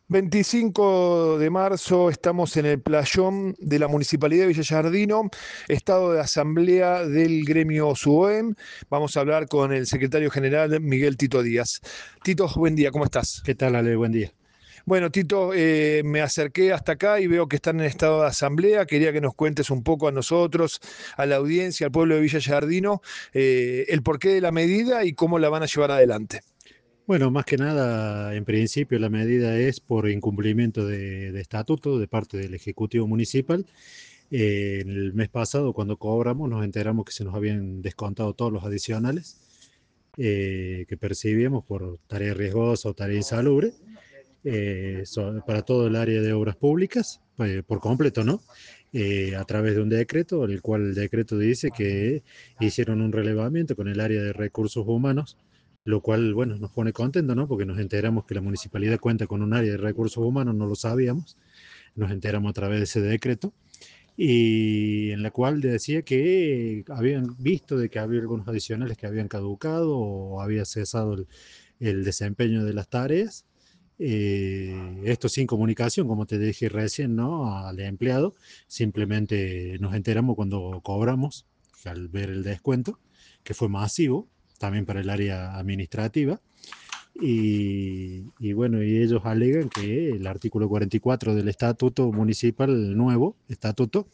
25 de marzo estamos en el playón de la Municipalidad de Villa Giardino, estado de asamblea del gremio SUOEM. Vamos a hablar con el secretario general Miguel Tito Díaz. Tito, buen día, ¿cómo estás? ¿Qué tal, Ale? Buen día. Bueno, Tito, me acerqué hasta acá y veo que están en estado de asamblea. Quería que nos cuentes un poco a nosotros, a la audiencia, al pueblo de Villa Giardino, el porqué de la medida y cómo la van a llevar adelante. Bueno, más que nada, en principio la medida es por incumplimiento de estatuto de parte del Ejecutivo Municipal. El mes pasado, cuando cobramos, nos enteramos que se nos habían descontado todos los adicionales que percibíamos por tarea riesgosa o tarea insalubre para todo el área de obras públicas, por completo, ¿no? A través de un decreto, el cual el decreto dice que hicieron un relevamiento con el área de recursos humanos, lo cual, bueno, nos pone contentos, ¿no? Porque nos enteramos que la municipalidad cuenta con un área de recursos humanos, no lo sabíamos, nos enteramos a través de ese decreto, y en la cual decía que habían visto de que había algunos adicionales que habían caducado o había cesado el desempeño de las tareas. Esto sin comunicación, como te dije recién, ¿no? Al empleado, simplemente nos enteramos cuando cobramos, al ver el descuento, que fue masivo, también para el área administrativa. Y bueno, y ellos alegan que el artículo 44 del estatuto municipal, el nuevo estatuto,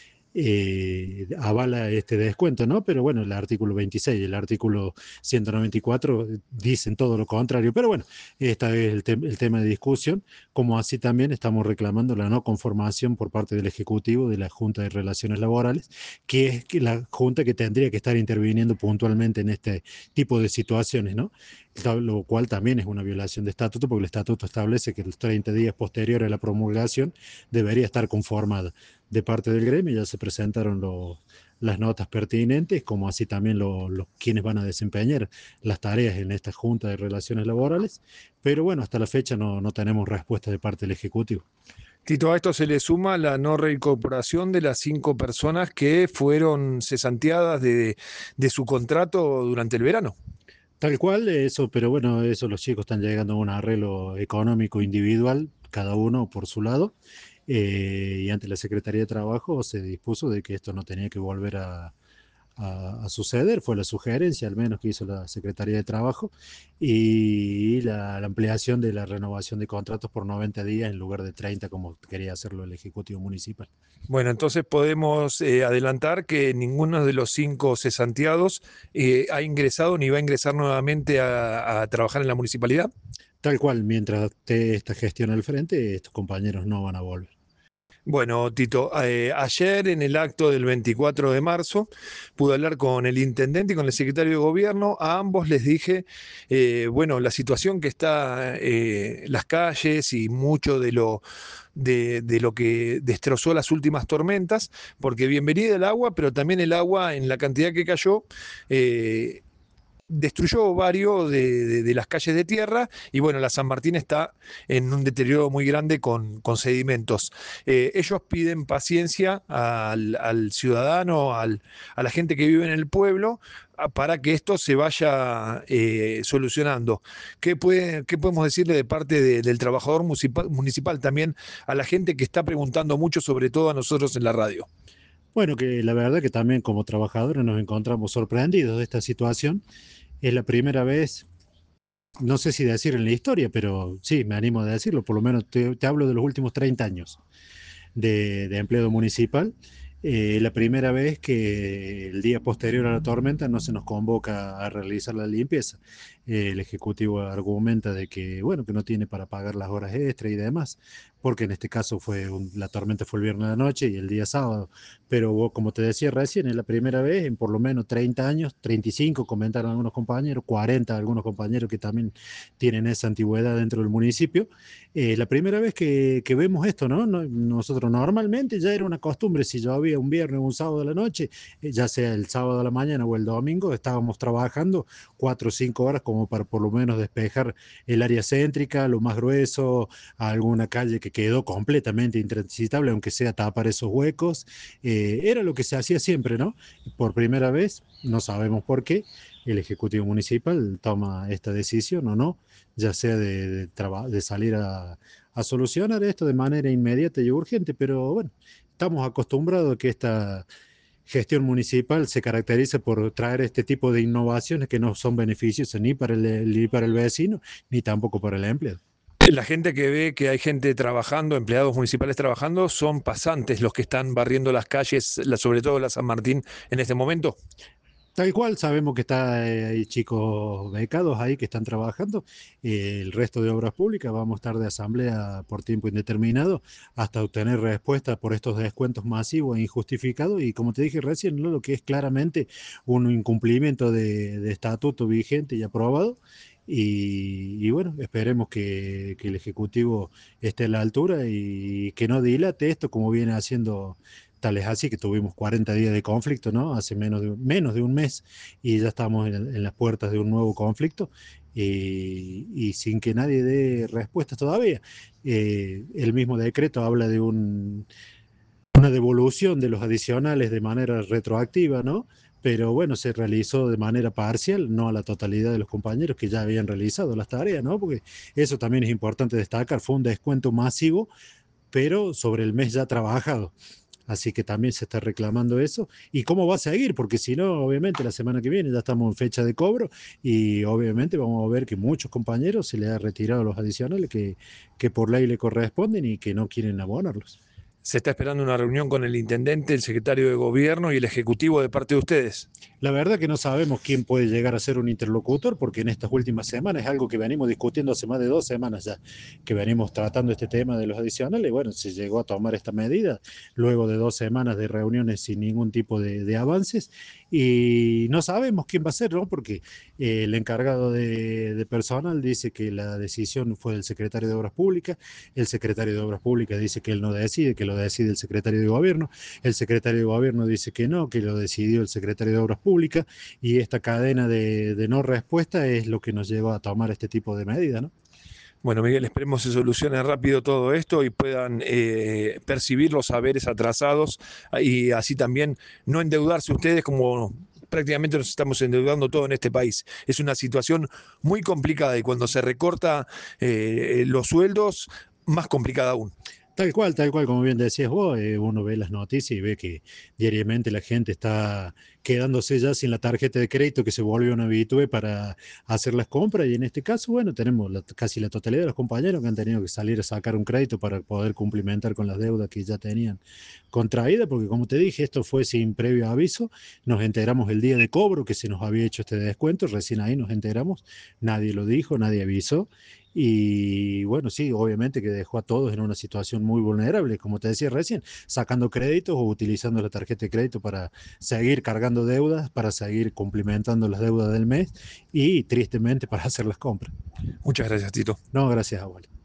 avala este descuento, ¿no? Pero bueno, el artículo 26 y el artículo 194 dicen todo lo contrario. Pero bueno, este es el tema de discusión, como así también estamos reclamando la no conformación por parte del Ejecutivo de la Junta de Relaciones Laborales, que es que la Junta que tendría que estar interviniendo puntualmente en este tipo de situaciones, ¿no? Lo cual también es una violación de estatuto, porque el estatuto establece que los 30 días posteriores a la promulgación debería estar conformada. De parte del gremio ya se presentaron las notas pertinentes, como así también quienes van a desempeñar las tareas en esta Junta de Relaciones Laborales, pero bueno, hasta la fecha no tenemos respuesta de parte del Ejecutivo. Tito, a esto se le suma la no reincorporación de las 5 personas que fueron cesanteadas de su contrato durante el verano. Tal cual, eso, pero bueno, eso los chicos están llegando a un arreglo económico individual, cada uno por su lado, y ante la Secretaría de Trabajo se dispuso de que esto no tenía que volver a suceder, fue la sugerencia al menos que hizo la Secretaría de Trabajo, y la ampliación de la renovación de contratos por 90 días en lugar de 30 como quería hacerlo el Ejecutivo Municipal. Bueno, entonces podemos adelantar que ninguno de los 5 cesanteados ha ingresado ni va a ingresar nuevamente a trabajar en la municipalidad. Tal cual, mientras esté esta gestión al frente, estos compañeros no van a volver. Bueno, Tito, ayer en el acto del 24 de marzo pude hablar con el intendente y con el secretario de gobierno. A ambos les dije, bueno, la situación que está las calles y mucho de lo que destrozó las últimas tormentas, porque bienvenida el agua, pero también el agua en la cantidad que cayó. Destruyó varios de las calles de tierra y bueno, la San Martín está en un deterioro muy grande con sedimentos. Ellos piden paciencia al ciudadano, a la gente que vive en el pueblo, para que esto se vaya solucionando. ¿Qué podemos decirle de parte del trabajador municipal también a la gente que está preguntando mucho, sobre todo a nosotros en la radio? Bueno, que la verdad que también como trabajadores nos encontramos sorprendidos de esta situación. Es la primera vez, no sé si decir en la historia, pero sí, me animo a decirlo, por lo menos te hablo de los últimos 30 años de empleo municipal. La primera vez que el día posterior a la tormenta no se nos convoca a realizar la limpieza. El Ejecutivo argumenta de que, bueno, que no tiene para pagar las horas extra y demás, porque en este caso la tormenta fue el viernes de la noche y el día sábado. Pero como te decía recién, es la primera vez en por lo menos 30 años, 35 comentaron algunos compañeros, 40 algunos compañeros que también tienen esa antigüedad dentro del municipio, la primera vez que vemos esto, ¿no? Nosotros normalmente ya era una costumbre, si llovía un viernes o un sábado de la noche, ya sea el sábado de la mañana o el domingo, estábamos trabajando 4 o 5 horas como para por lo menos despejar el área céntrica, lo más grueso, alguna calle que quedó completamente intransitable, aunque sea tapar esos huecos. Era lo que se hacía siempre, ¿no? Por primera vez, no sabemos por qué. el Ejecutivo Municipal toma esta decisión o no, ya sea de salir a solucionar esto de manera inmediata y urgente, pero bueno, estamos acostumbrados a que esta gestión municipal se caracteriza por traer este tipo de innovaciones que no son beneficiosas ni para el vecino, ni tampoco para el empleado. La gente que ve que hay gente trabajando, empleados municipales trabajando, son pasantes los que están barriendo las calles, sobre todo la San Martín, en este momento. Tal cual, sabemos que hay chicos becados ahí que están trabajando. El resto de obras públicas vamos a estar de asamblea por tiempo indeterminado hasta obtener respuesta por estos descuentos masivos e injustificados. Y como te dije recién, ¿no? Lo que es claramente un incumplimiento de estatuto vigente y aprobado. Y bueno, esperemos que el Ejecutivo esté a la altura y que no dilate esto como viene haciendo. Tal es así que tuvimos 40 días de conflicto, ¿no? Hace menos de un mes y ya estamos en las puertas de un nuevo conflicto y sin que nadie dé respuestas todavía. El mismo decreto habla de una devolución de los adicionales de manera retroactiva, ¿no? Pero bueno, se realizó de manera parcial, no a la totalidad de los compañeros que ya habían realizado las tareas, ¿no? Porque eso también es importante destacar, fue un descuento masivo, pero sobre el mes ya trabajado. Así que también se está reclamando eso. ¿Y cómo va a seguir? Porque si no, obviamente la semana que viene ya estamos en fecha de cobro y obviamente vamos a ver que muchos compañeros se les ha retirado los adicionales que por ley le corresponden y que no quieren abonarlos. Se está esperando una reunión con el intendente, el secretario de gobierno y el ejecutivo de parte de ustedes. La verdad que no sabemos quién puede llegar a ser un interlocutor, porque en estas últimas semanas es algo que venimos discutiendo hace más de 2 semanas ya, que venimos tratando este tema de los adicionales. Bueno, se llegó a tomar esta medida luego de 2 semanas de reuniones sin ningún tipo de avances y no sabemos quién va a ser, ¿no? Porque el encargado de personal dice que la decisión fue del secretario de Obras Públicas, el secretario de Obras Públicas dice que él no decide, que lo decide el secretario de Gobierno, el secretario de Gobierno dice que no, que lo decidió el secretario de Obras Públicas, y esta cadena de no respuesta es lo que nos lleva a tomar este tipo de medidas, ¿no? Bueno, Miguel, esperemos se solucione rápido todo esto y puedan percibir los saberes atrasados y así también no endeudarse ustedes como prácticamente nos estamos endeudando todo en este país. Es una situación muy complicada y cuando se recorta los sueldos, más complicada aún. Tal cual, como bien decías vos, uno ve las noticias y ve que diariamente la gente está quedándose ya sin la tarjeta de crédito que se volvió una habitué para hacer las compras y en este caso, bueno, tenemos casi la totalidad de los compañeros que han tenido que salir a sacar un crédito para poder cumplimentar con las deudas que ya tenían contraídas, porque como te dije, esto fue sin previo aviso, nos enteramos el día de cobro que se nos había hecho este descuento, recién ahí nos enteramos, nadie lo dijo, nadie avisó. Y bueno, sí, obviamente que dejó a todos en una situación muy vulnerable, como te decía recién, sacando créditos o utilizando la tarjeta de crédito para seguir cargando deudas, para seguir cumplimentando las deudas del mes y tristemente para hacer las compras. Muchas gracias, Tito. No, gracias, abuelo.